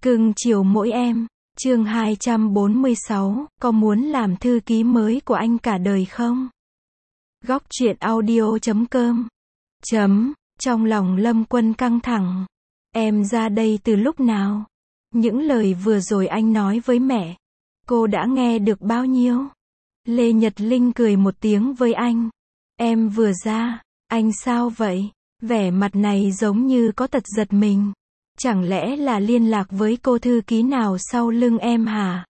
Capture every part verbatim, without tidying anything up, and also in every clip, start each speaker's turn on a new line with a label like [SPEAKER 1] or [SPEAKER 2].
[SPEAKER 1] Cưng chiều mỗi em. Chương hai trăm bốn mươi sáu, có muốn làm thư ký mới của anh cả đời không? Góc truyện audio chấm com. Chấm, trong lòng Lâm Quân căng thẳng. Em ra đây từ lúc nào? Những lời vừa rồi anh nói với mẹ, cô đã nghe được bao nhiêu? Lê Nhật Linh cười một tiếng với anh. Em vừa ra, anh sao vậy? Vẻ mặt này giống như có tật giật mình. Chẳng lẽ là liên lạc với cô thư ký nào sau lưng em hả?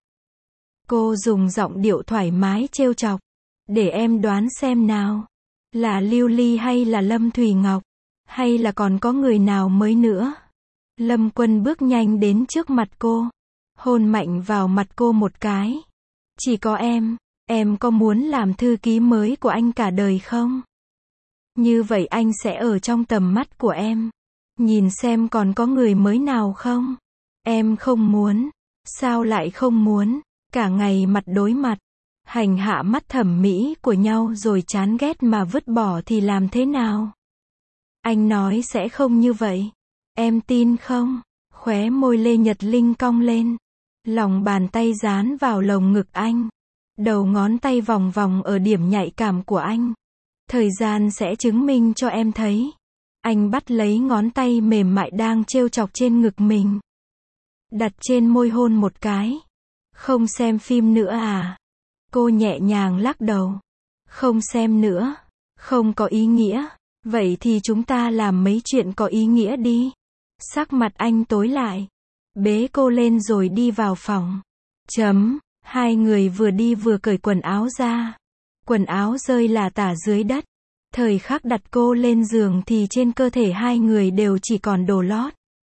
[SPEAKER 1] Cô dùng giọng điệu thoải mái trêu chọc. Để em đoán xem nào. Là Lưu Ly hay là Lâm Thùy Ngọc? Hay là còn có người nào mới nữa? Lâm Quân bước nhanh đến trước mặt cô. Hôn mạnh vào mặt cô một cái. Chỉ có em. Em có muốn làm thư ký mới của anh cả đời không? Như vậy anh sẽ ở trong tầm mắt của em. Nhìn xem còn có người mới nào không? Em không muốn. Sao lại không muốn? Cả ngày mặt đối mặt, hành hạ mắt thẩm mỹ của nhau rồi chán ghét mà vứt bỏ thì làm thế nào? Anh nói sẽ không như vậy. Em tin không? Khóe môi Lê Nhật Linh cong lên. Lòng bàn tay dán vào lồng ngực anh. Đầu ngón tay vòng vòng ở điểm nhạy cảm của anh. Thời gian sẽ chứng minh cho em thấy. Anh bắt lấy ngón tay mềm mại đang trêu chọc trên ngực mình. Đặt trên môi hôn một cái. Không xem phim nữa à? Cô nhẹ nhàng lắc đầu. Không xem nữa. Không có ý nghĩa. Vậy thì chúng ta làm mấy chuyện có ý nghĩa đi. Sắc mặt anh tối lại. Bế cô lên rồi đi vào phòng. Chấm. Hai người vừa đi vừa cởi quần áo ra. Quần áo rơi lả tả dưới đất. Thời khắc đặt cô lên giường thì trên cơ thể hai người đều chỉ còn đồ lót.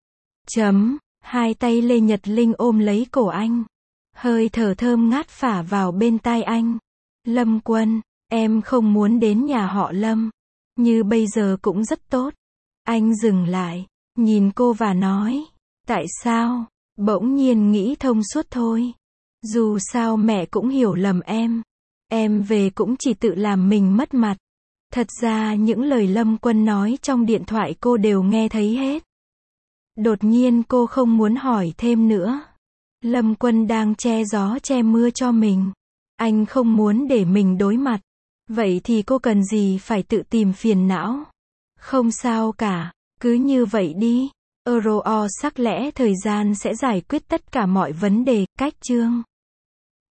[SPEAKER 1] Chấm. Hai tay Lê Nhật Linh ôm lấy cổ anh. Hơi thở thơm ngát phả vào bên tai anh. Lâm Quân, em không muốn đến nhà họ Lâm. Như bây giờ cũng rất tốt. Anh dừng lại, nhìn cô và nói. Tại sao? Bỗng nhiên nghĩ thông suốt thôi. Dù sao mẹ cũng hiểu lầm em. Em về cũng chỉ tự làm mình mất mặt. Thật ra những lời Lâm Quân nói trong điện thoại cô đều nghe thấy hết. Đột nhiên cô không muốn hỏi thêm nữa. Lâm Quân đang che gió che mưa cho mình. Anh không muốn để mình đối mặt. Vậy thì cô cần gì phải tự tìm phiền não? Không sao cả, cứ như vậy đi. Euro sắc lẽ thời gian sẽ giải quyết tất cả mọi vấn đề. Cách chương